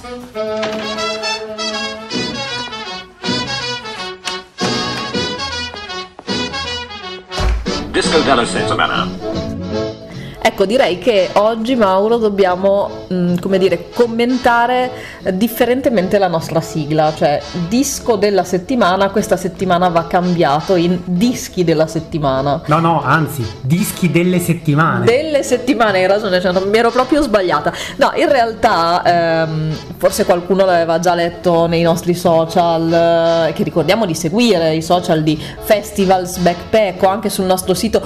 Disco della settimana. Ecco, direi che oggi, Mauro, dobbiamo, commentare differentemente la nostra sigla, cioè disco della settimana questa settimana va cambiato in dischi della settimana. No, anzi, dischi delle settimane. Delle settimane, hai ragione, cioè, mi ero proprio sbagliata. No, in realtà, forse qualcuno l'aveva già letto nei nostri social, che ricordiamo di seguire, i social di Festivals Backpack, o anche sul nostro sito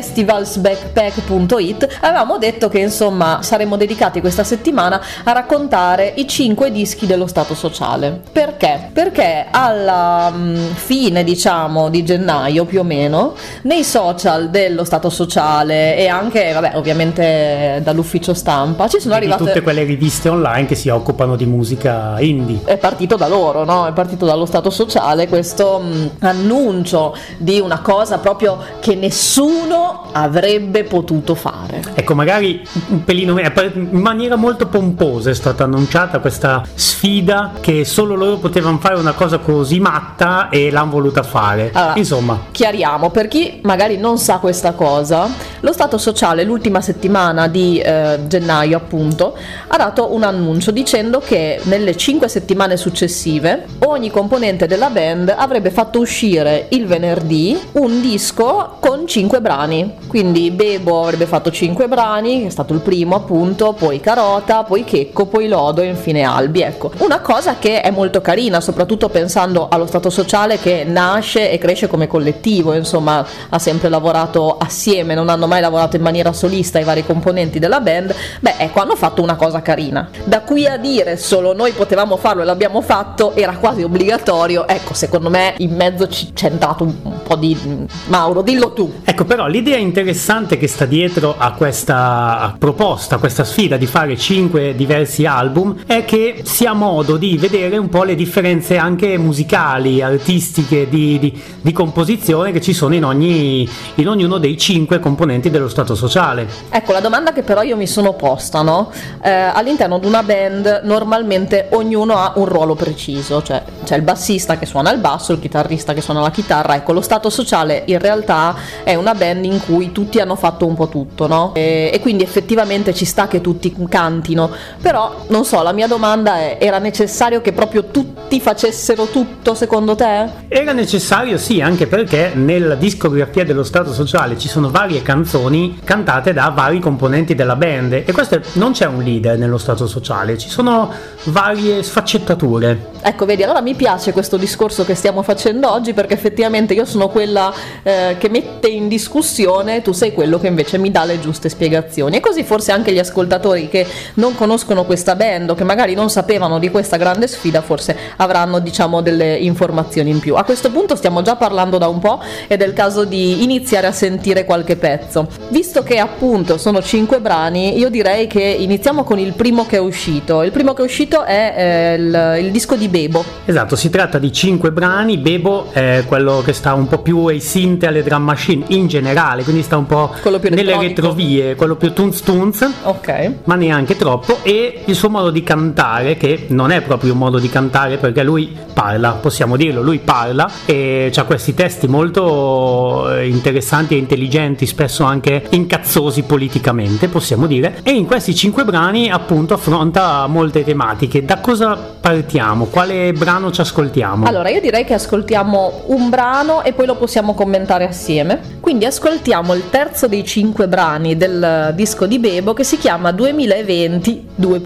festivalsbackpack.it. Avevamo detto che insomma saremmo dedicati questa settimana a raccontare i 5 dischi dello Stato sociale. Perché? Perché alla fine, diciamo, di gennaio più o meno, nei social dello Stato sociale e anche, ovviamente dall'ufficio stampa ci sono arrivate tutte quelle riviste online che si occupano di musica indie. È partito da loro, no? È partito dallo Stato sociale questo annuncio di una cosa proprio che nessuno avrebbe potuto fare. Ecco, magari un pelino in maniera molto pomposa è stata annunciata questa sfida, che solo loro potevano fare una cosa così matta e l'hanno voluta fare. Allora, insomma, chiariamo, per chi magari non sa questa cosa, lo Stato sociale l'ultima settimana di gennaio, appunto, ha dato un annuncio dicendo che nelle 5 settimane successive ogni componente della band avrebbe fatto uscire il venerdì un disco con 5 brani. Quindi Bebo avrebbe fatto 5 brani, che è stato il primo, appunto, poi Carota, poi Checco, poi Lodo e infine Albi. Ecco, una cosa che è molto carina, soprattutto pensando allo Stato sociale che nasce e cresce come collettivo, insomma ha sempre lavorato assieme, non hanno mai lavorato in maniera solista i vari componenti della band. Ecco, hanno fatto una cosa carina. Da qui a dire solo noi potevamo farlo e l'abbiamo fatto, era quasi obbligatorio. Ecco, secondo me in mezzo c'è entrato un po' di... Mauro, dillo tu. Ecco, però l'idea interessante che sta dietro a questa proposta, questa sfida di fare 5 diversi album, è che sia modo di vedere un po' le differenze anche musicali, artistiche, di composizione che ci sono in ognuno dei 5 componenti dello Stato sociale. Ecco, la domanda che però io mi sono posta, no? All'interno di una band normalmente ognuno ha un ruolo preciso, cioè c'è il bassista che suona il basso, il chitarrista che suona la chitarra. Ecco, lo Stato sociale in realtà è una band in cui tutti hanno fatto un po' tutto, no? E quindi effettivamente ci sta che tutti cantino, però non so, la mia domanda è: era necessario che proprio tutti facessero tutto, secondo te? Era necessario, sì, anche perché nella discografia dello Stato sociale ci sono varie canzoni cantate da vari componenti della band, e questo non c'è un leader nello Stato sociale, ci sono varie sfaccettature. Ecco, vedi, allora mi piace questo discorso che stiamo facendo oggi, perché effettivamente io sono quella che mette in discussione, tu sei quello che invece mi dà le giuste spiegazioni, e così forse anche gli ascoltatori che non conoscono questa band o che magari non sapevano di questa grande sfida forse avranno, diciamo, delle informazioni in più. A questo punto stiamo già parlando da un po' ed è il caso di iniziare a sentire qualche pezzo. Visto che appunto sono 5 brani, io direi che iniziamo con il primo che è uscito. Il primo che è uscito è il disco di Bebo. Esatto, si tratta di 5 brani. Bebo è quello che sta un po' più ai synth e alle drum machine in generale, quindi sta un po' nelle retrovie, quello più tunz tunz, ok, ma neanche troppo. E il suo modo di cantare, che non è proprio un modo di cantare perché lui parla, possiamo dirlo, lui parla e c'ha questi testi molto interessanti e intelligenti, spesso anche incazzosi politicamente, possiamo dire, e in questi 5 brani appunto affronta molte tematiche. Da cosa partiamo? Quale brano ci ascoltiamo? Allora, io direi che ascoltiamo un brano e poi lo possiamo commentare assieme. Quindi ascoltiamo il terzo dei 5 brani del disco di Bebo, che si chiama 2020,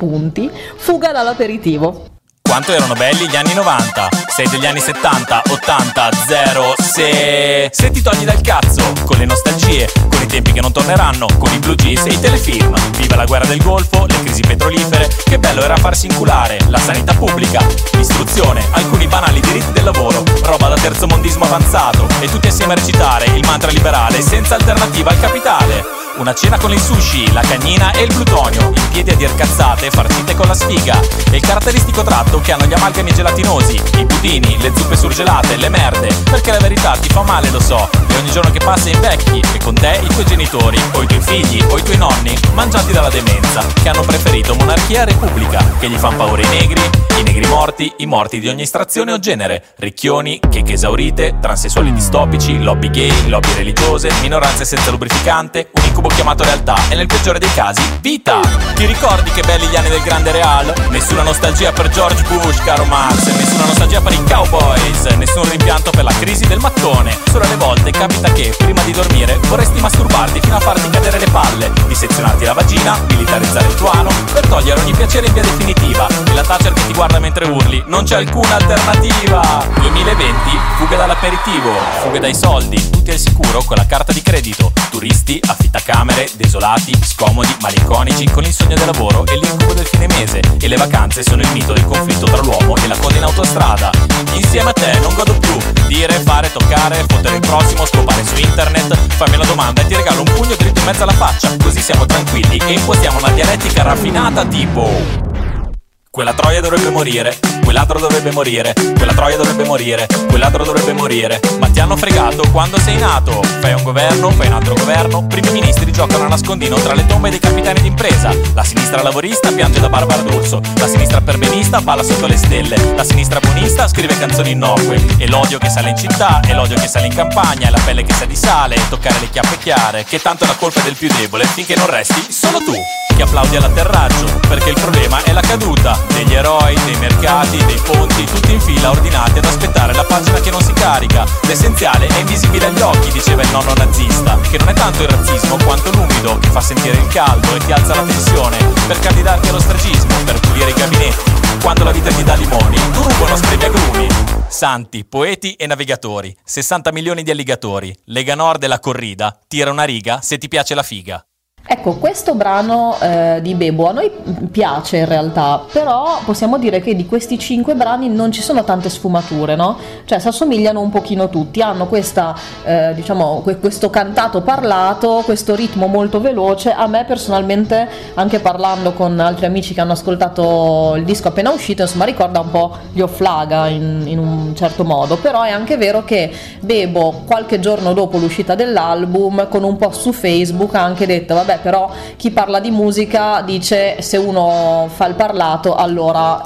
Fuga dall'aperitivo. Quanto erano belli gli anni 90, sei degli anni 70, 80, 0, se ti togli dal cazzo, con le nostalgie, con i tempi che non torneranno, con i blue jeans e i telefilm. Viva la guerra del Golfo, le crisi petrolifere, che bello era farsi inculare, la sanità pubblica, l'istruzione, alcuni banali diritti del lavoro, roba da terzomondismo avanzato, e tutti assieme a recitare il mantra liberale senza alternativa al capitale. Una cena con il sushi, la cagnina e il plutonio, in piedi a dir cazzate, farcite con la sfiga, e il caratteristico tratto ricordando che hanno gli amalgami gelatinosi, i budini, le zuppe surgelate, le merde, perché la verità ti fa male, lo so, e ogni giorno che passa invecchi, e con te i tuoi genitori, o i tuoi figli, o i tuoi nonni, mangiati dalla demenza, che hanno preferito monarchia e repubblica, che gli fan paura i negri morti, i morti di ogni estrazione o genere, ricchioni, checche esaurite, transessuali distopici, lobby gay, lobby religiose, minoranze senza lubrificante, un incubo chiamato realtà e nel peggiore dei casi, vita! Ti ricordi che belli gli anni del grande Real? Nessuna nostalgia per George Bush, caro Marx, nessuna nostalgia per i cowboys, nessun rimpianto per la crisi del mattone. Solo alle volte capita che, prima di dormire, vorresti masturbarti fino a farti cadere le palle, dissezionarti la vagina, militarizzare il tuo ano, per togliere ogni piacere in via definitiva, e la Thatcher che ti guarda mentre urli, non c'è alcuna alternativa! 2020, fuga dall'aperitivo, fuga dai soldi, tutti al sicuro con la carta di credito, turisti, affittacamere, desolati, scomodi, malinconici, con il sogno del lavoro e l'incubo del fine mese, e le vacanze sono il mito del conflitto tra l'uomo e la coda in autostrada. Insieme a te non godo più, dire, fare, toccare, fottere il prossimo, scopare su internet, fammi una domanda e ti regalo un pugno dritto in mezzo alla faccia, così siamo tranquilli e impostiamo una dialettica raffinata tipo: quella troia dovrebbe morire, quell'altro dovrebbe morire, quella troia dovrebbe morire, quell'altro dovrebbe morire. Ma ti hanno fregato quando sei nato. Fai un governo, fai un altro governo, primi ministri giocano a nascondino tra le tombe dei capitani d'impresa. La sinistra lavorista piange da Barbara D'Urso, la sinistra perbenista balla sotto le stelle, la sinistra buonista scrive canzoni innocue. E l'odio che sale in città, e l'odio che sale in campagna, e la pelle che sa di sale, e toccare le chiappe chiare, che tanto è la colpa del più debole, finché non resti solo tu che applaudi all'atterraggio, perché il problema è la caduta degli eroi, dei mercati, dei ponti, tutti in fila ordinati ad aspettare la pagina che non si carica. L'essenziale è invisibile agli occhi, diceva il nonno nazista, che non è tanto il razzismo quanto l'umido che fa sentire il caldo e ti alza la tensione, per candidarti allo stragismo, per pulire i gabinetti, quando la vita ti dà limoni, tu rubono sprevi agrumi. Santi, poeti e navigatori, 60 milioni di alligatori, Lega Nord e la corrida, tira una riga se ti piace la figa. Ecco, questo brano di Bebo a noi piace in realtà, però possiamo dire che di questi 5 brani non ci sono tante sfumature, no? Cioè si assomigliano un pochino tutti, hanno questa, questo cantato parlato, questo ritmo molto veloce. A me personalmente, anche parlando con altri amici che hanno ascoltato il disco appena uscito, insomma ricorda un po' gli Oflaga in un certo modo, però è anche vero che Bebo qualche giorno dopo l'uscita dell'album, con un post su Facebook, ha anche detto vabbè, però chi parla di musica dice se uno fa il parlato allora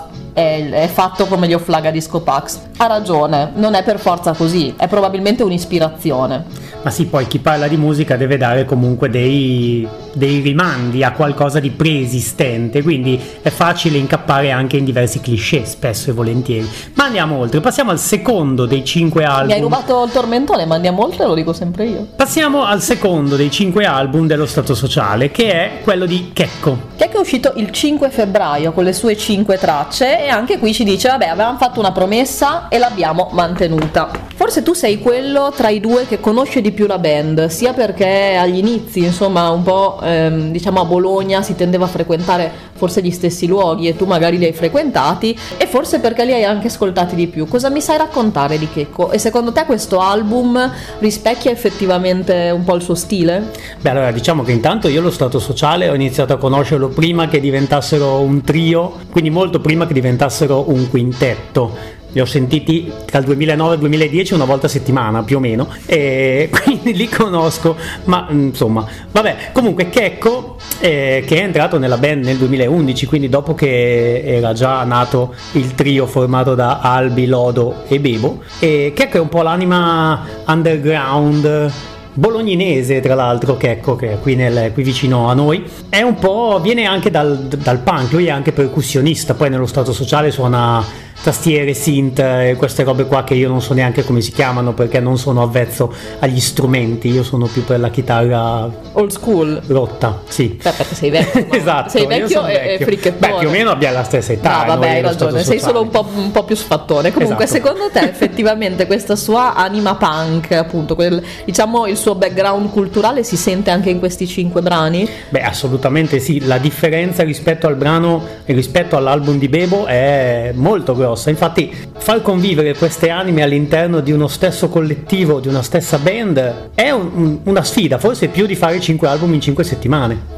è fatto come gli Oflaga Disco Pax. Ha ragione, non è per forza così, è probabilmente un'ispirazione. Ma sì, poi chi parla di musica deve dare comunque dei rimandi a qualcosa di preesistente, quindi è facile incappare anche in diversi cliché, spesso e volentieri. Ma andiamo oltre, passiamo al secondo dei 5 album. Mi hai rubato il tormentone, ma andiamo oltre, lo dico sempre io. Passiamo al secondo dei 5 album dello Stato Sociale, che è quello di Checco. Checco è uscito il 5 febbraio con le sue 5 tracce e anche qui ci dice vabbè, avevamo fatto una promessa e l'abbiamo mantenuta. Forse tu sei quello tra i due che conosce di più la band, sia perché agli inizi, insomma, un po' diciamo a Bologna si tendeva a frequentare forse gli stessi luoghi e tu magari li hai frequentati, e forse perché li hai anche ascoltati di più. Cosa mi sai raccontare di Checco? E secondo te questo album rispecchia effettivamente un po' il suo stile? Beh, allora diciamo che intanto io lo Stato Sociale ho iniziato a conoscerlo prima che diventassero un trio, quindi molto prima che diventassero un quintetto. Li ho sentiti tra il 2009 e il 2010 una volta a settimana più o meno, e quindi li conosco, ma insomma vabbè. Comunque Checco che è entrato nella band nel 2011, quindi dopo che era già nato il trio formato da Albi, Lodo e Bebo, e Checco è un po' l'anima underground bologninese, tra l'altro. Checco, che è qui vicino a noi, è un po', viene anche dal punk, lui è anche percussionista, poi nello Stato Sociale suona tastiere, synth e queste robe qua che io non so neanche come si chiamano perché non sono avvezzo agli strumenti, io sono più per la chitarra old school rotta, sì. Perché sei vecchio. Esatto, sei vecchio e fricchettone. Beh, più o meno abbiamo la stessa età. No, vabbè, hai ragione, sei solo un po' più sfattone. Comunque, esatto. Secondo te effettivamente questa sua anima punk, appunto, diciamo il suo background culturale si sente anche in questi 5 brani? Beh, assolutamente sì, la differenza rispetto al brano e rispetto all'album di Bebo è molto grossa. Infatti far convivere queste anime all'interno di uno stesso collettivo, di una stessa band, è una sfida, forse più di fare 5 album in 5 settimane.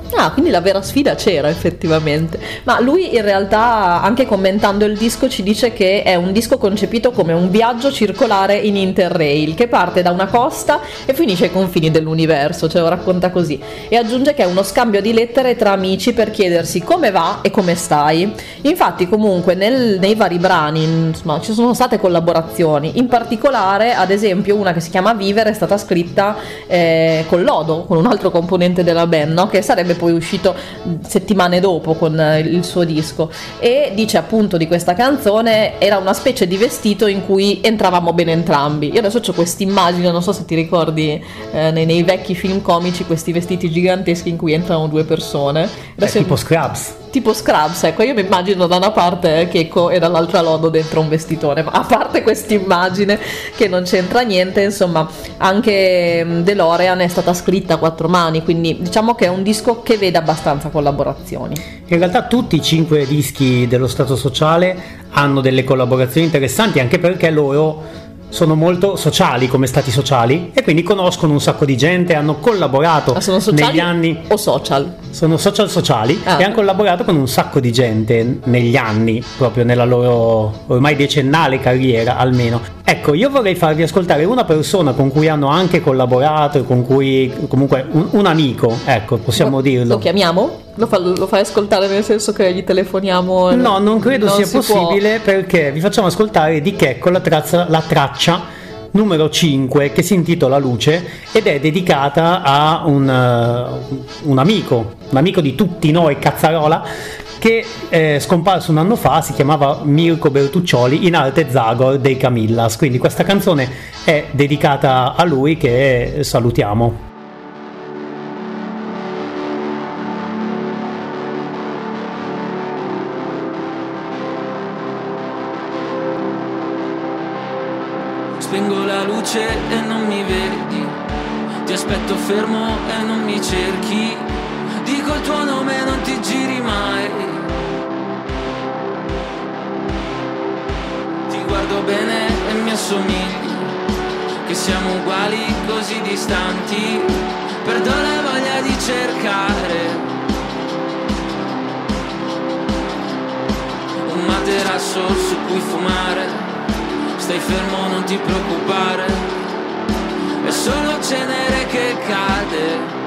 Ah, quindi la vera sfida c'era effettivamente. Ma lui in realtà, anche commentando il disco, ci dice che è un disco concepito come un viaggio circolare in Interrail, che parte da una costa e finisce ai confini dell'universo, ce lo racconta così. E aggiunge che è uno scambio di lettere tra amici per chiedersi come va e come stai. Infatti comunque nei vari brani, insomma, ci sono state collaborazioni. In particolare, ad esempio, una che si chiama Vivere è stata scritta con Lodo, con un altro componente della band, no? Che sarebbe poi uscito settimane dopo con il suo disco, e dice appunto di questa canzone era una specie di vestito in cui entravamo bene entrambi. Io adesso ho questa immagine, non so se ti ricordi nei vecchi film comici, questi vestiti giganteschi in cui entrano due persone, tipo Scrubs. Tipo Scrubs, ecco, io mi immagino da una parte Checco e dall'altra Lodo dentro un vestitone, ma a parte questa immagine che non c'entra niente, insomma, anche DeLorean è stata scritta a quattro mani, quindi diciamo che è un disco che vede abbastanza collaborazioni. In realtà tutti i 5 dischi dello Stato Sociale hanno delle collaborazioni interessanti, anche perché loro sono molto sociali come stati sociali e quindi conoscono un sacco di gente, hanno collaborato. Ma sono sociali negli anni o social? Sono sociali e hanno collaborato con un sacco di gente negli anni, proprio nella loro ormai decennale carriera almeno. Ecco, io vorrei farvi ascoltare una persona con cui hanno anche collaborato e con cui comunque un amico, ecco, possiamo dirlo. Lo chiamiamo? Lo fai ascoltare, nel senso che gli telefoniamo? No, non credo sia possibile, perché vi facciamo ascoltare di Checco la traccia numero 5, che si intitola Luce, ed è dedicata a un amico di tutti noi, Cazzarola, che è scomparso un anno fa. Si chiamava Mirko Bertuccioli, in arte Zagor dei Camillas, quindi questa canzone è dedicata a lui, che salutiamo. Spengo la luce e non mi vedi, ti aspetto fermo e non mi cerchi, dico il tuo nome e non ti giri mai, ti guardo bene e mi assomigli, che siamo uguali così distanti, perdo la voglia di cercare un materasso su cui fumare. Stai fermo, non ti preoccupare, è solo cenere che cade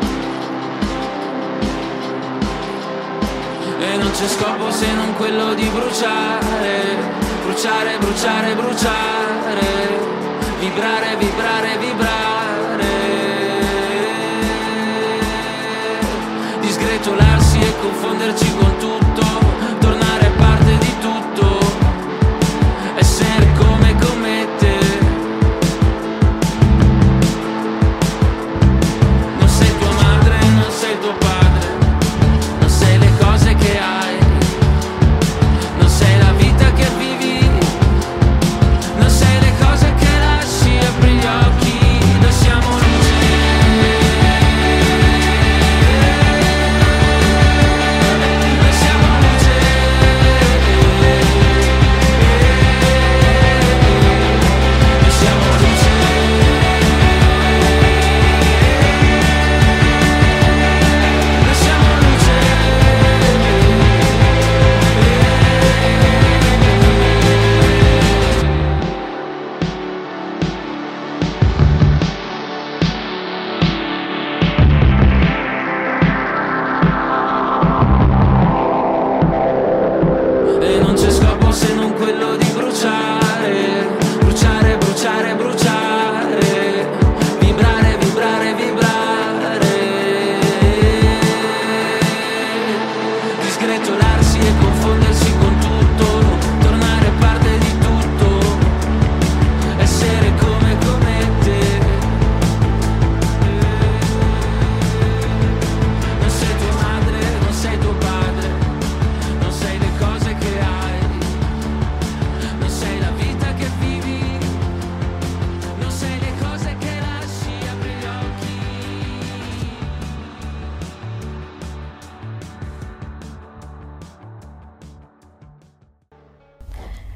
e non c'è scopo se non quello di bruciare, bruciare, bruciare, bruciare, vibrare, vibrare, vibrare, disgretolarsi e confonderci con tutto, tornare parte di tutto, essere come te. Non sei tua madre, non sei tuo padre, non sei le cose che hai, non sei la vita che vivi, non sei le cose che lasci, apri gli occhi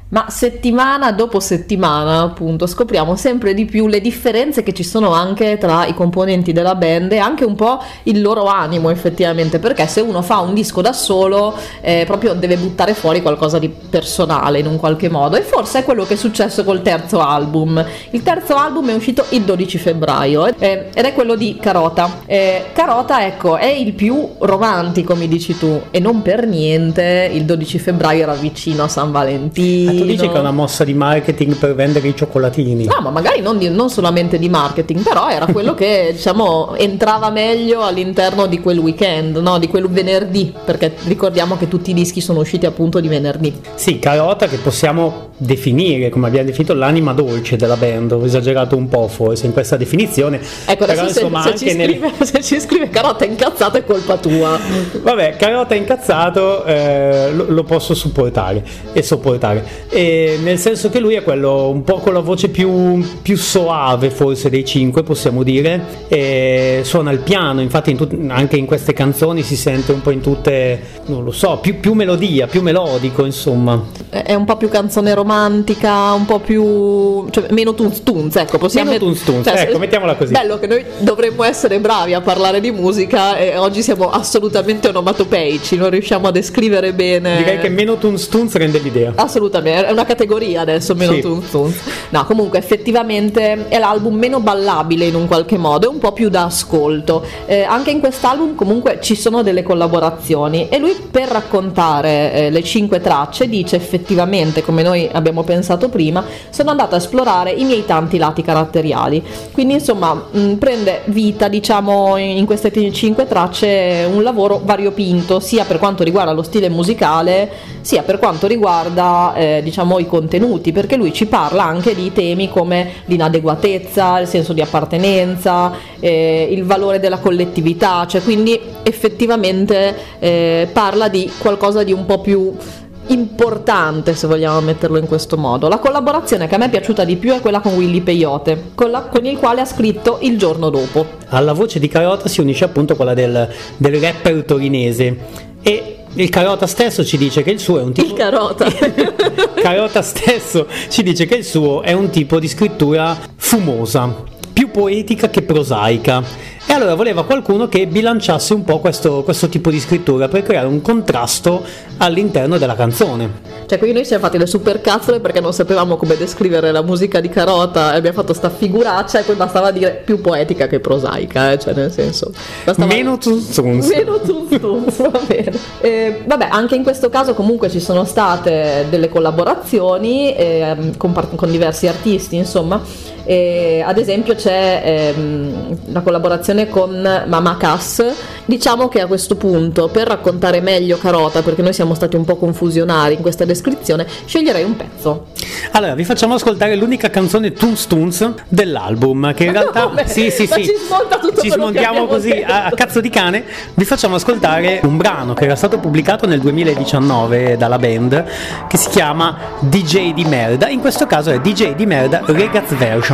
Ma settimana dopo settimana, appunto, scopriamo sempre di più le differenze che ci sono anche tra i componenti della band e anche un po' il loro animo effettivamente, perché se uno fa un disco da solo proprio deve buttare fuori qualcosa di personale in un qualche modo, e forse è quello che è successo col terzo album. Il terzo album è uscito il 12 febbraio ed è quello di Carota. Carota, ecco, è il più romantico, mi dici tu, e non per niente il 12 febbraio era vicino a San Valentino. Tu dici che è una mossa di marketing per vendere i cioccolatini? No, ma magari non solamente di marketing, però era quello che, diciamo, entrava meglio all'interno di quel weekend, no? Di quel venerdì, perché ricordiamo che tutti i dischi sono usciti appunto di venerdì. Sì, Carota, che possiamo definire, come abbiamo definito, l'anima dolce della band. Ho esagerato un po' forse in questa definizione. Ecco, però adesso insomma se ci scrive Carota incazzato è colpa tua. Vabbè, Carota incazzato lo posso supportare e sopportare. E nel senso che lui è quello un po' con la voce più soave forse dei cinque, possiamo dire, e suona il piano, infatti anche in queste canzoni si sente un po' in tutte, non lo so, più melodia, più melodico, insomma. È un po' più canzone romantica, un po' più, cioè, meno tunz, ecco, possiamo meno tunz, cioè, ecco, mettiamola così. Bello che noi dovremmo essere bravi a parlare di musica e oggi siamo assolutamente onomatopeici, non riusciamo a descrivere bene. Direi che meno tunz rende l'idea. Assolutamente, è una categoria adesso, meno sì. tunz. No, comunque effettivamente è l'album meno ballabile in un qualche modo, è un po' più da ascolto. Anche in quest'album comunque ci sono delle collaborazioni e lui, per raccontare le 5 tracce, dice effettivamente, come noi abbiamo pensato prima, sono andata a esplorare i miei tanti lati caratteriali. Quindi insomma prende vita, diciamo, in queste 5 tracce un lavoro variopinto, sia per quanto riguarda lo stile musicale, sia per quanto riguarda diciamo i contenuti, perché lui ci parla anche di temi come l'inadeguatezza, il senso di appartenenza, il valore della collettività, cioè quindi effettivamente parla di qualcosa di un po' più importante, se vogliamo metterlo in questo modo. La collaborazione che a me è piaciuta di più è quella con Willy Peyote, con il quale ha scritto Il giorno dopo. Alla voce di Carota si unisce appunto quella del rapper torinese, e il Carota stesso ci dice che il suo è un tipo... Il Carota! Carota stesso ci dice che il suo è un tipo di scrittura fumosa, più poetica che prosaica. E allora voleva qualcuno che bilanciasse un po' questo tipo di scrittura per creare un contrasto all'interno della canzone. Cioè, qui noi siamo fatti le supercazzole perché non sapevamo come descrivere la musica di Carota e abbiamo fatto sta figuraccia, e poi bastava dire più poetica che prosaica, cioè nel senso meno tunz, va bene. Vabbè, anche in questo caso comunque ci sono state delle collaborazioni con diversi artisti, insomma. Ad esempio c'è la collaborazione con Mama Cass. Diciamo che a questo punto, per raccontare meglio Carota, perché noi siamo stati un po' confusionari in questa descrizione, sceglierei un pezzo. Allora vi facciamo ascoltare l'unica canzone tunz dell'album, che in realtà sì. Ci smonta tutto, ci smontiamo così a cazzo di cane. Vi facciamo ascoltare un brano che era stato pubblicato nel 2019 dalla band, che si chiama DJ di merda. In questo caso è DJ di merda Regaz Version.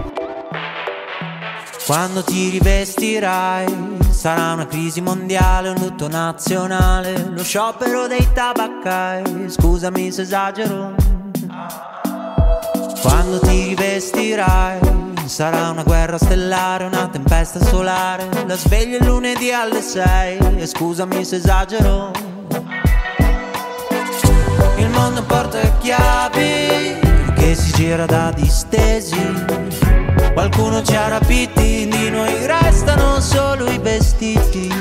Quando ti rivestirai sarà una crisi mondiale, un lutto nazionale, lo sciopero dei tabaccai, scusami se esagero. Quando ti rivestirai sarà una guerra stellare, una tempesta solare, la sveglia il lunedì alle 6, e scusami se esagero. Il mondo porta chiavi che si gira da distesi. Qualcuno ci ha rapiti, di noi restano solo i vestiti.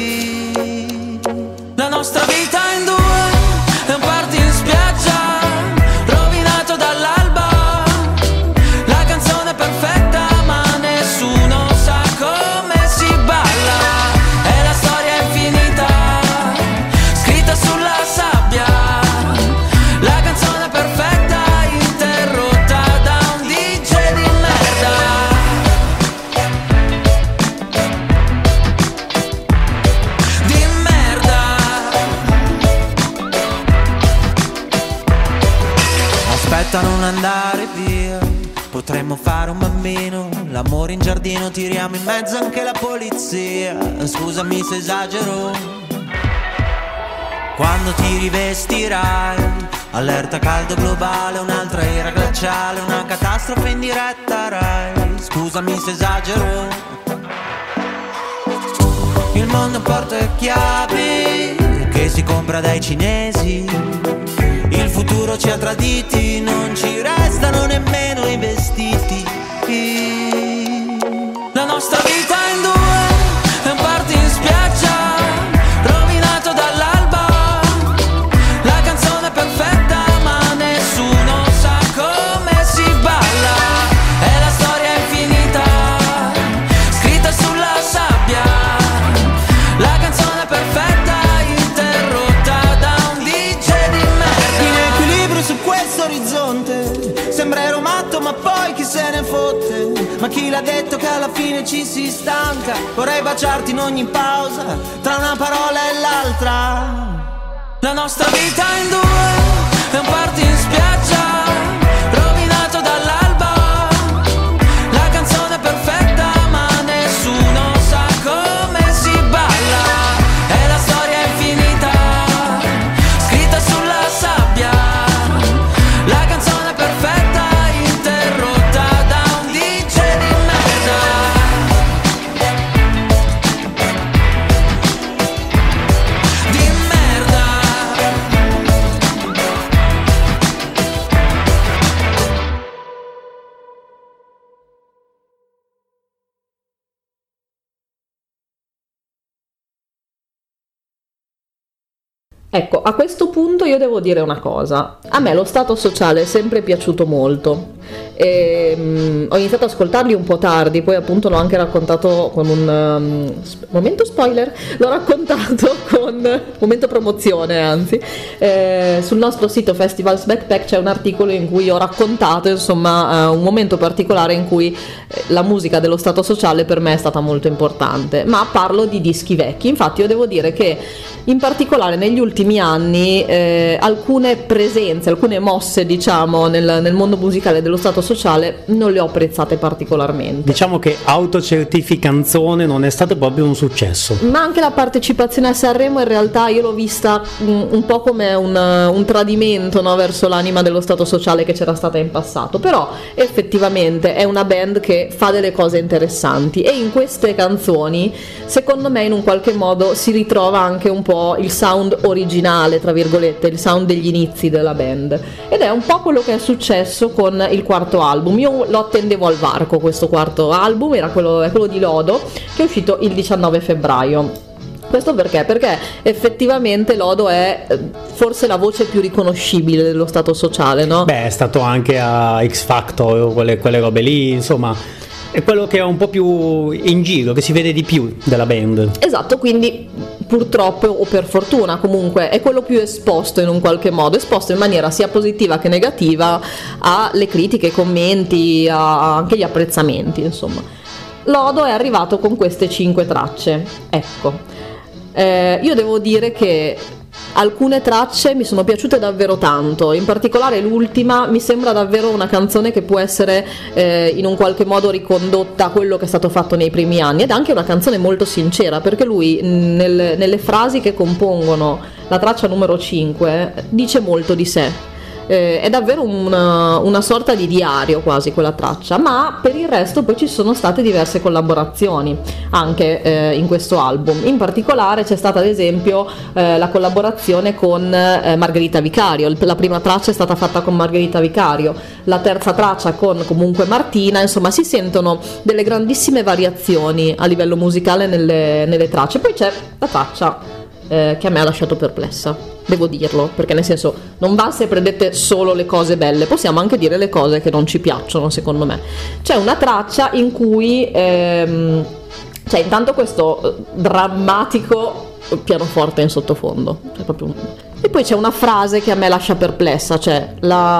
La nostra vita è in due, è un party in spiaggia, rovinato dall'alba. La canzone perfetta, ma nessuno sa come si balla. E la storia è infinita, scritta sulla sabbia. La canzone perfetta, interrotta da un DJ di merda. Di merda. Aspetta, non andare via, potremmo fare un bambino, l'amore in giardino, tiriamo in mezzo anche la polizia. Scusami se esagero. Quando ti rivestirai Allerta caldo globale, un'altra era glaciale, una catastrofe in diretta Rai. Scusami se esagero, il mondo porta chiavi che si compra dai cinesi. Il futuro ci ha traditi, non ci restano nemmeno i vestiti. La nostra vita in due è un party in spiaggia, rovinato dall'alba. La canzone è perfetta ma nessuno sa come si balla. È la storia infinita, scritta sulla sabbia. La canzone è perfetta, interrotta da un DJ di merda. In equilibrio su questo orizzonte, sembra ero matto ma poi chi se ne fotte. Ma chi l'ha detto che alla fine ci si stanca? Vorrei baciarti in ogni pausa, tra una parola e l'altra. La nostra vita in due è un party in spiaggia, rovinato dall'alba. La canzone è perfetta ma nessuno sa come si balla. È la storia infinita, scritta sulla sabbia. La canzone è perfetta, interrotta da un DJ di merda. Di merda. Ecco, a questo punto io devo dire una cosa. A me lo stato sociale è sempre piaciuto molto. Ho iniziato ad ascoltarli un po' tardi, poi appunto l'ho anche raccontato con un momento spoiler, l'ho raccontato con momento promozione, anzi, sul nostro sito Festivals Backpack c'è un articolo in cui ho raccontato insomma un momento particolare in cui la musica dello stato sociale per me è stata molto importante, ma parlo di dischi vecchi. Infatti io devo dire che in particolare negli ultimi anni alcune presenze, alcune mosse diciamo nel mondo musicale dello stato sociale non le ho apprezzate particolarmente. Diciamo che Autocertificanzone non è stato proprio un successo. Ma anche la partecipazione a Sanremo in realtà io l'ho vista un po' come un tradimento, no, verso l'anima dello stato sociale che c'era stata in passato, però effettivamente è una band che fa delle cose interessanti e in queste canzoni secondo me in un qualche modo si ritrova anche un po' il sound originale, tra virgolette, il sound degli inizi della band, ed è un po' quello che è successo con il quarto album. Io lo attendevo al varco, questo quarto album è quello di Lodo, che è uscito il 19 febbraio. Questo perché? Perché effettivamente Lodo è forse la voce più riconoscibile dello stato sociale, no? Beh, è stato anche a X Factor, quelle robe lì, insomma, è quello che è un po' più in giro, che si vede di più della band. Esatto, quindi purtroppo o per fortuna comunque è quello più esposto in un qualche modo, esposto in maniera sia positiva che negativa alle critiche, ai commenti, anche gli apprezzamenti, insomma. Lodo è arrivato con queste 5 tracce, ecco. Io devo dire che alcune tracce mi sono piaciute davvero tanto, in particolare l'ultima mi sembra davvero una canzone che può essere in un qualche modo ricondotta a quello che è stato fatto nei primi anni, ed è anche una canzone molto sincera, perché lui nelle frasi che compongono la traccia numero 5 dice molto di sé. È davvero una sorta di diario quasi quella traccia, ma per il resto poi ci sono state diverse collaborazioni anche in questo album. In particolare c'è stata ad esempio la collaborazione con Margherita Vicario. La prima traccia è stata fatta con Margherita Vicario, la terza traccia con comunque Martina, insomma si sentono delle grandissime variazioni a livello musicale nelle tracce. Poi c'è la traccia che a me ha lasciato perplessa, devo dirlo, perché nel senso non va sempre dette solo le cose belle, possiamo anche dire le cose che non ci piacciono, secondo me. C'è una traccia in cui c'è intanto questo drammatico pianoforte in sottofondo, cioè proprio e poi c'è una frase che a me lascia perplessa, cioè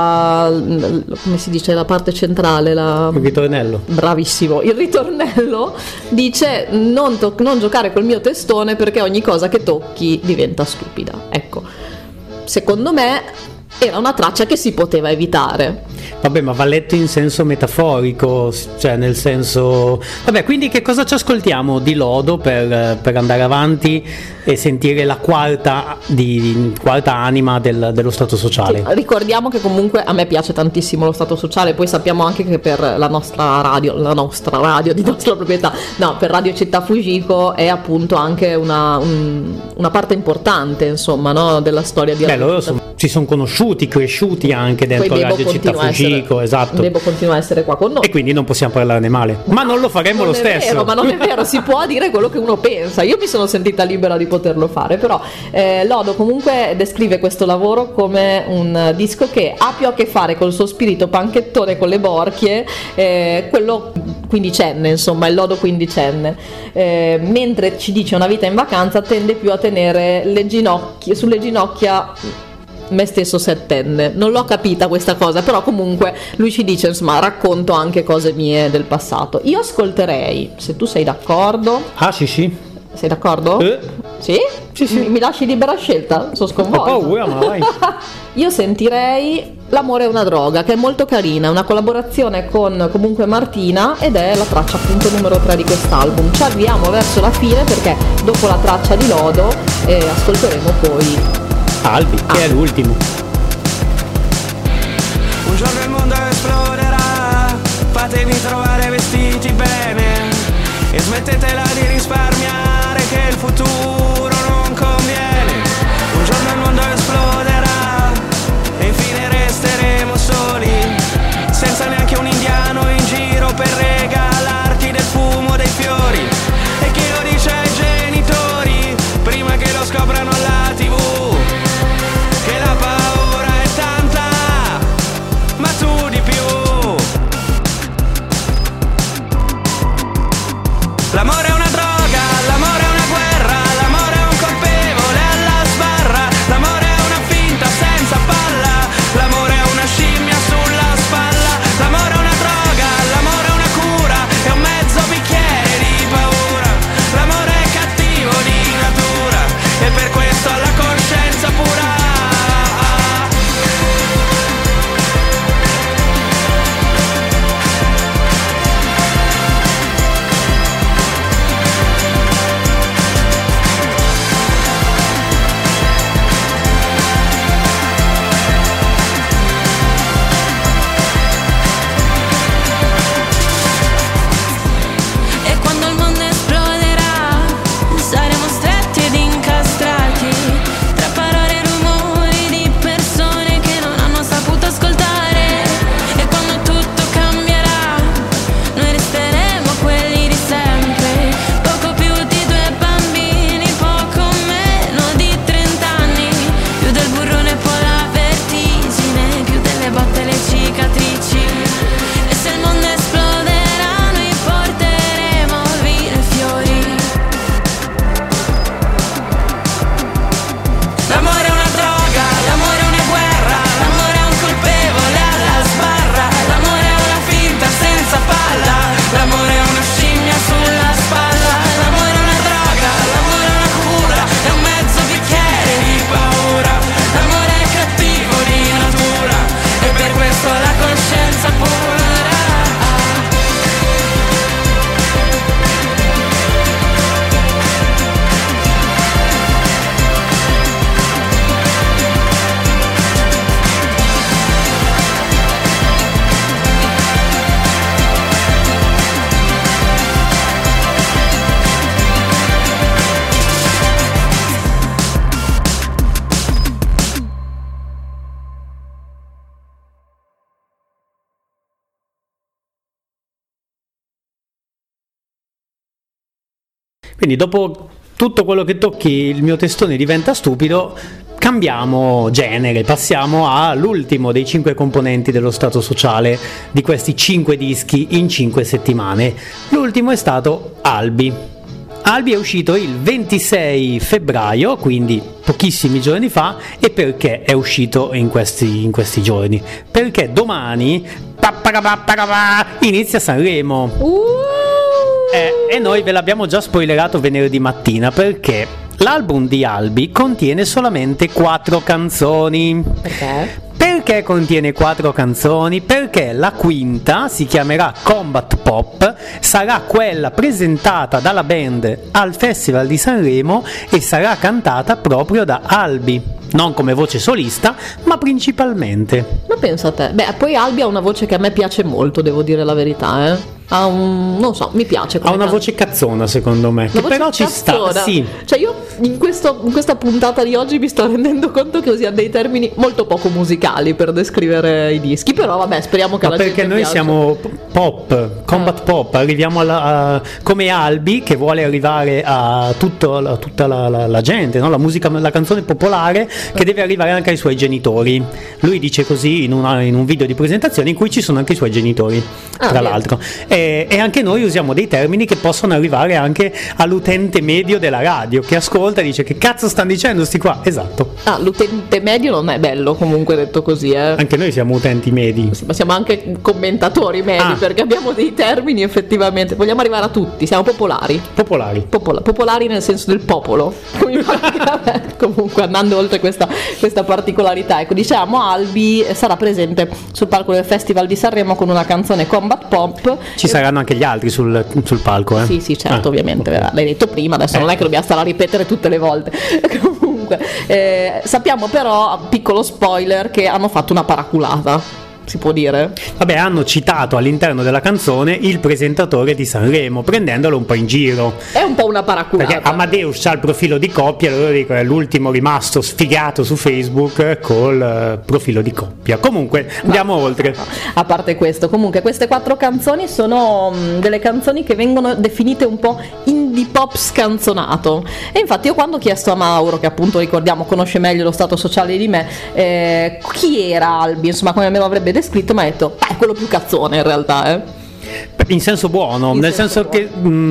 come si dice, la parte centrale, il ritornello. Bravissimo, il ritornello dice non giocare col mio testone perché ogni cosa che tocchi diventa stupida. Ecco, secondo me era una traccia che si poteva evitare. Vabbè, ma va letto in senso metaforico, cioè nel senso... Vabbè, quindi che cosa ci ascoltiamo di Lodo per andare avanti e sentire la quarta anima dello Stato sociale? Sì, ricordiamo che comunque a me piace tantissimo lo Stato sociale, poi sappiamo anche che per la nostra radio di nostra proprietà, no, per Radio Città Fujiko è appunto anche una parte importante, insomma, no, della storia di loro si sono conosciuti, cresciuti anche dentro Radio Città Fujiko, esatto. Bebo continua a essere qua con noi. E quindi non possiamo parlarne male. Ma non lo faremo lo stesso. Vero, ma non è vero, si può dire quello che uno pensa. Io mi sono sentita libera di poterlo fare, però Lodo comunque descrive questo lavoro come un disco che ha più a che fare col suo spirito panchettone con le borchie, quello quindicenne, insomma, il Lodo quindicenne, mentre ci dice una vita in vacanza tende più a tenere sulle ginocchia me stesso settenne. Non l'ho capita questa cosa, però comunque lui ci dice, insomma, racconto anche cose mie del passato. Io ascolterei, se tu sei d'accordo. Ah sì. Sei d'accordo? Sì? Sì. Mi lasci libera scelta? Sono sconvolta. Ho paura, ma vai. Io sentirei L'amore è una droga, che è molto carina, una collaborazione con comunque Martina, ed è la traccia appunto numero 3 di quest'album. Ci avviamo verso la fine perché dopo la traccia di Lodo ascolteremo poi Albi, che è l'ultimo. Un giorno il mondo esploderà, fatevi trovare vestiti bene e smettetela di risparmiare che il futuro non conviene. Un giorno il mondo esploderà e infine resteremo soli, senza neanche un indiano in giro per regalarti del fumo, dei fiori. E chi lo dice ai genitori prima che lo scoprano alla TV, che la paura è tanta, ma tu di più. L'amore è una droga, l'amore è una guerra, l'amore è un colpevole alla sbarra, l'amore è una finta senza palla, l'amore è una scimmia sulla spalla, l'amore è una droga, l'amore è una cura, è un mezzo bicchiere di paura, l'amore è cattivo di natura e per questo ha la coscienza pura. E quando il mondo esploderà, saremo stretti ed incastrati tra parole e rumori di persone che non hanno saputo ascoltare. E quando tutto cambierà, noi resteremo quelli di sempre, poco più di 2 bambini, poco meno di 30 anni, più del burrone poi la vertigine, più delle botte le cicatrici. E se il mondo esploderà, noi porteremo vino e fiori. L'amore è una droga, l'amore è una guerra, l'amore è un colpevole alla sbarra, l'amore è una finta senza palla, l'amore è una scimmia sulla spalla, l'amore è una droga, l'amore è una cura, è un mezzo bicchiere di paura, l'amore è cattivo di natura e per questo ha la coscienza pura. Quindi dopo tutto quello che tocchi il mio testone diventa stupido, cambiamo genere, passiamo all'ultimo dei 5 componenti dello Stato sociale di questi 5 dischi in 5 settimane. L'ultimo è stato Albi. Albi è uscito il 26 febbraio, quindi pochissimi giorni fa. E perché è uscito in questi giorni? Perché domani inizia Sanremo. E noi ve l'abbiamo già spoilerato venerdì mattina, perché l'album di Albi contiene solamente 4 canzoni. Perché? Perché contiene 4 canzoni? Perché la quinta si chiamerà Combat Pop, sarà quella presentata dalla band al Festival di Sanremo e sarà cantata proprio da Albi, non come voce solista, ma principalmente. Ma pensa a te. Beh, poi Albi ha una voce che a me piace molto, devo dire la verità, Ha non so, mi piace. Ha una voce cazzona, secondo me, che però ci sta, sì. Cioè io in questa puntata di oggi mi sto rendendo conto che usiamo dei termini molto poco musicali per descrivere i dischi, però vabbè, speriamo che ma alla gente perché noi piace. siamo pop, combat pop, arriviamo come Albi che vuole arrivare a tutta la gente, no? La musica, la canzone popolare che deve arrivare anche ai suoi genitori. Lui dice così in un video di presentazione in cui ci sono anche i suoi genitori, tra l'altro. E anche noi usiamo dei termini che possono arrivare anche all'utente medio della radio che ascolta e dice: che cazzo stanno dicendo sti qua? Esatto. L'utente medio non è bello comunque detto così, Anche noi siamo utenti medi. Sì, ma siamo anche commentatori medi perché abbiamo dei termini effettivamente. Vogliamo arrivare a tutti, siamo popolari. Popolari nel senso del popolo. Vabbè, comunque andando oltre questa particolarità, ecco, diciamo Albi sarà presente sul palco del Festival di Sanremo con una canzone Combat Pop. Ci saranno anche gli altri sul palco, Sì, certo, ovviamente, l'hai detto prima, adesso non è che dobbiamo stare a ripetere tutte le volte. Comunque, sappiamo però, piccolo spoiler, che hanno fatto una paraculata. Si può dire? Vabbè, hanno citato all'interno della canzone il presentatore di Sanremo, prendendolo un po' in giro. È un po' una paraculata. Perché Amadeus ha il profilo di coppia, allora dico, è l'ultimo rimasto sfigato su Facebook col profilo di coppia. Comunque, andiamo oltre. A parte questo, comunque queste 4 canzoni sono delle canzoni che vengono definite un po' indie pop scanzonato. E infatti io quando ho chiesto a Mauro, che appunto ricordiamo conosce meglio lo stato sociale di me, chi era Albi, insomma come me lo avrebbe descritto, mi ha detto è quello più cazzone in realtà, in senso buono, nel senso che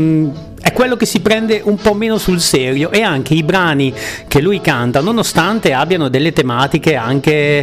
è quello che si prende un po' meno sul serio, e anche i brani che lui canta, nonostante abbiano delle tematiche anche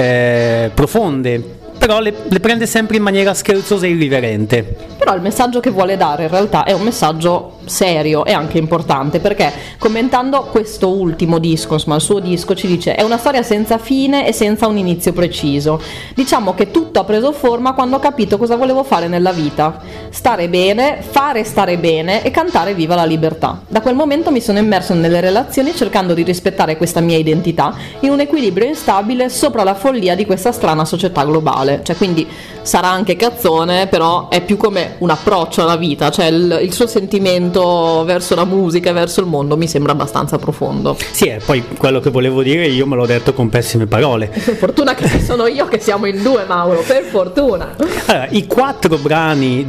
profonde, però le prende sempre in maniera scherzosa e irriverente. Però il messaggio che vuole dare in realtà è un messaggio serio e anche importante, perché commentando questo ultimo disco, insomma il suo disco, ci dice: è una storia senza fine e senza un inizio preciso. Diciamo che tutto ha preso forma quando ho capito cosa volevo fare nella vita: stare bene, fare stare bene e cantare viva la libertà. Da quel momento mi sono immerso nelle relazioni cercando di rispettare questa mia identità in un equilibrio instabile sopra la follia di questa strana società globale. Cioè, quindi sarà anche cazzone, però è più come un approccio alla vita, cioè il suo sentimento verso la musica e verso il mondo mi sembra abbastanza profondo. Sì, poi quello che volevo dire io me l'ho detto con pessime parole. Per fortuna che ci sono io, che siamo in 2, Mauro, per fortuna. Allora, i 4 brani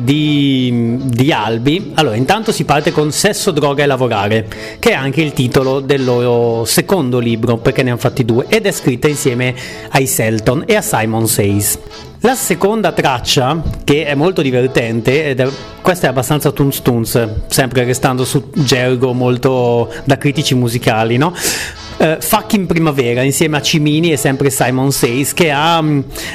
di Albi, allora intanto si parte con Sesso, droga e lavorare, che è anche il titolo del loro secondo libro, perché ne hanno fatti 2, ed è scritta insieme ai Selton e a Simon Says. La seconda traccia, che è molto divertente, questa è abbastanza tunz tunz, sempre restando su gergo molto da critici musicali, no? Fucking Primavera, insieme a Cimini e sempre Simon Says, che ha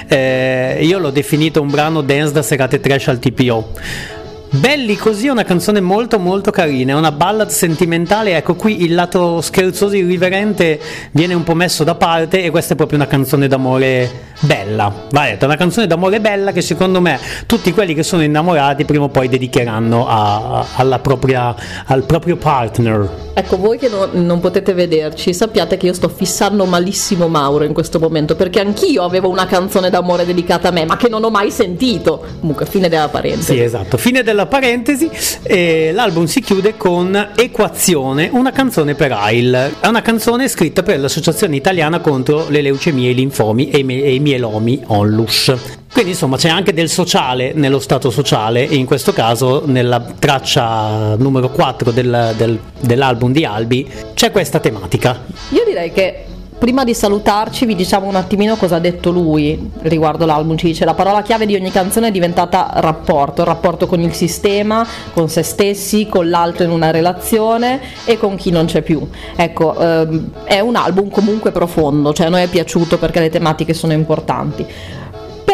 io l'ho definito un brano dance da serate trash al TPO. Belli così, è una canzone molto molto carina, è una ballad sentimentale. Ecco, qui il lato scherzoso e irriverente viene un po' messo da parte, e questa è proprio una canzone d'amore bella, va detto, una canzone d'amore bella che secondo me tutti quelli che sono innamorati prima o poi dedicheranno al proprio partner. Ecco, voi che non potete vederci, sappiate che io sto fissando malissimo Mauro in questo momento, perché anch'io avevo una canzone d'amore dedicata a me, ma che non ho mai sentito. Comunque, fine della parentesi. Sì, esatto, fine della parentesi. L'album si chiude con Equazione, una canzone per AIL. È una canzone scritta per l'Associazione Italiana contro le leucemie e i linfomi e i mielomi Onlus. Quindi insomma c'è anche del sociale nello stato sociale, e in questo caso nella traccia numero 4 dell'album di Albi c'è questa tematica. Io direi che prima di salutarci vi diciamo un attimino cosa ha detto lui riguardo l'album. Ci dice: la parola chiave di ogni canzone è diventata rapporto, il rapporto con il sistema, con se stessi, con l'altro in una relazione e con chi non c'è più. Ecco, è un album comunque profondo, cioè a noi è piaciuto perché le tematiche sono importanti.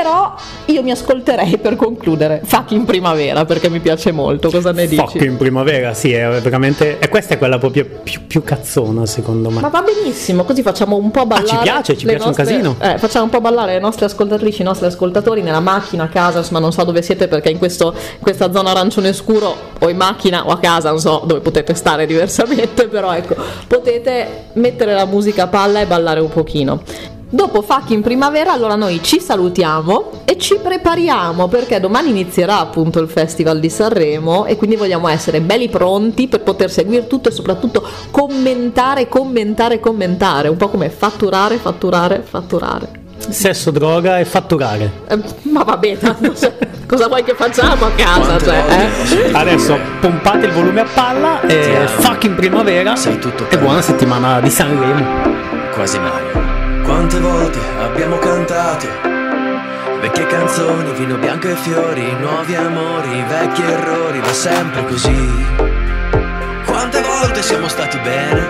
Però io mi ascolterei per concludere Fucking Primavera, perché mi piace molto. Cosa ne dici? Fucking Primavera, sì, è veramente. E questa è quella proprio più cazzona, secondo me. Ma va benissimo, così facciamo un po' ballare. Ci piace nostre, un casino. Facciamo un po' ballare le nostre ascoltatrici, i nostri ascoltatori nella macchina, a casa, insomma, non so dove siete, perché in questa zona arancione scuro, o in macchina o a casa, non so dove potete stare diversamente, però ecco, potete mettere la musica a palla e ballare un pochino. Dopo Fucking Primavera, allora noi ci salutiamo e ci prepariamo, perché domani inizierà appunto il Festival di Sanremo e quindi vogliamo essere belli pronti per poter seguire tutto e soprattutto commentare, un po' come fatturare. Sesso, droga e fatturare. Ma vabbè, tanto, cosa vuoi che facciamo a casa? Adesso pompate il volume a palla e Fucking Primavera e buona settimana di Sanremo. Quasi mai. Quante volte abbiamo cantato vecchie canzoni, vino bianco e fiori, nuovi amori, vecchi errori, va sempre così. Quante volte siamo stati bene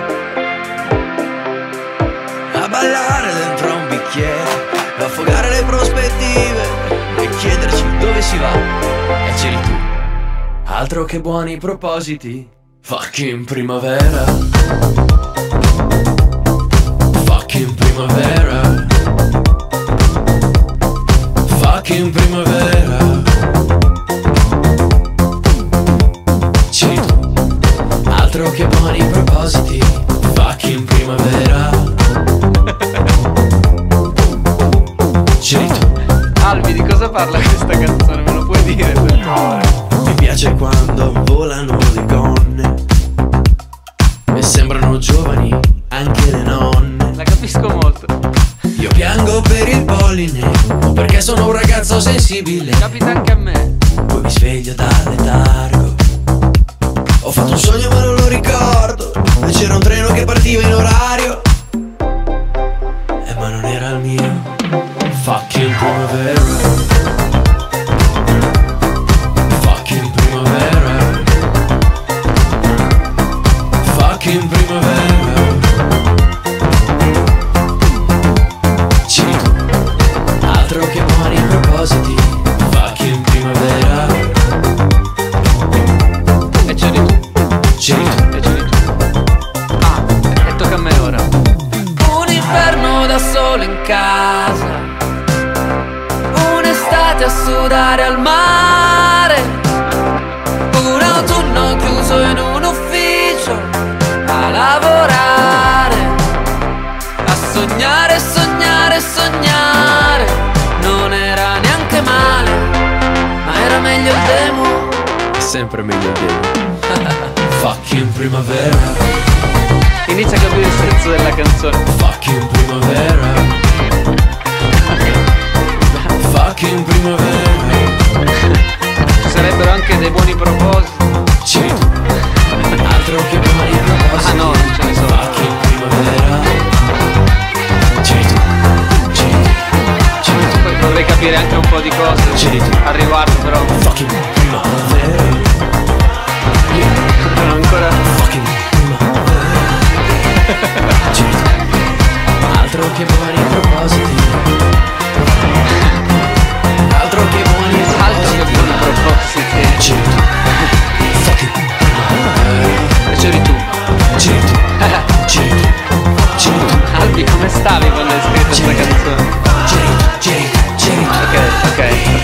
a ballare dentro a un bicchiere, affogare le prospettive e chiederci dove si va. E c'eri tu, altro che buoni propositi. Fucking primavera, fucking primavera, fucking primavera. C'eri tu, altro che buoni propositi. Fucking primavera. C'eri tu. Albi, di cosa parla questa canzone? Me lo puoi dire per favore? Mi piace quando volano le gonne e sembrano giovani anche le nonne. La capisco molto. Io piango per il polline, perché sono un ragazzo sensibile. Capita anche a me. Poi mi sveglio dal letargo. Ho fatto un sogno ma non lo ricordo, e c'era un treno che partiva in orario, ma non era il mio. Fucking primavera, fucking primavera, fucking primavera. C'eri tu, altro che buoni propositi. Fucking primavera. E c'eri tu. C'eri tu. E c'eri tu. Ah, e tocca a me ora. Un inverno da solo in casa, un'estate a sudare al mare, un autunno chiuso in un ufficio a lavorare, a sognare, sognare, sognare. Non era neanche male, ma era meglio il demo. È sempre meglio il demo. Fucking primavera. Inizia a capire il senso della canzone. Fucking primavera. Fucking primavera. Ci sarebbero anche dei buoni propositi. C'eri tu, altro che buoni propositi. Ah no, non ce ne sono. Fucking primavera. C'eri tu, c'eri tu, c'eri tu. Poi dovrei capire anche un po' di cose C'eri tu. al riguardo, però Fucking primavera. non ancora. Fucking primavera. C'eri tu, altro che buoni propositi. Altro che buoni Altro che buoni propositi. C'eri tu, fucking primavera. E c'eri tu. C'eri tu, c'eri tu, c'eri tu. Albi, come stavi quando hai scritto questa canzone? C'eri tu, c'eri tu, c'eri tu. Ok.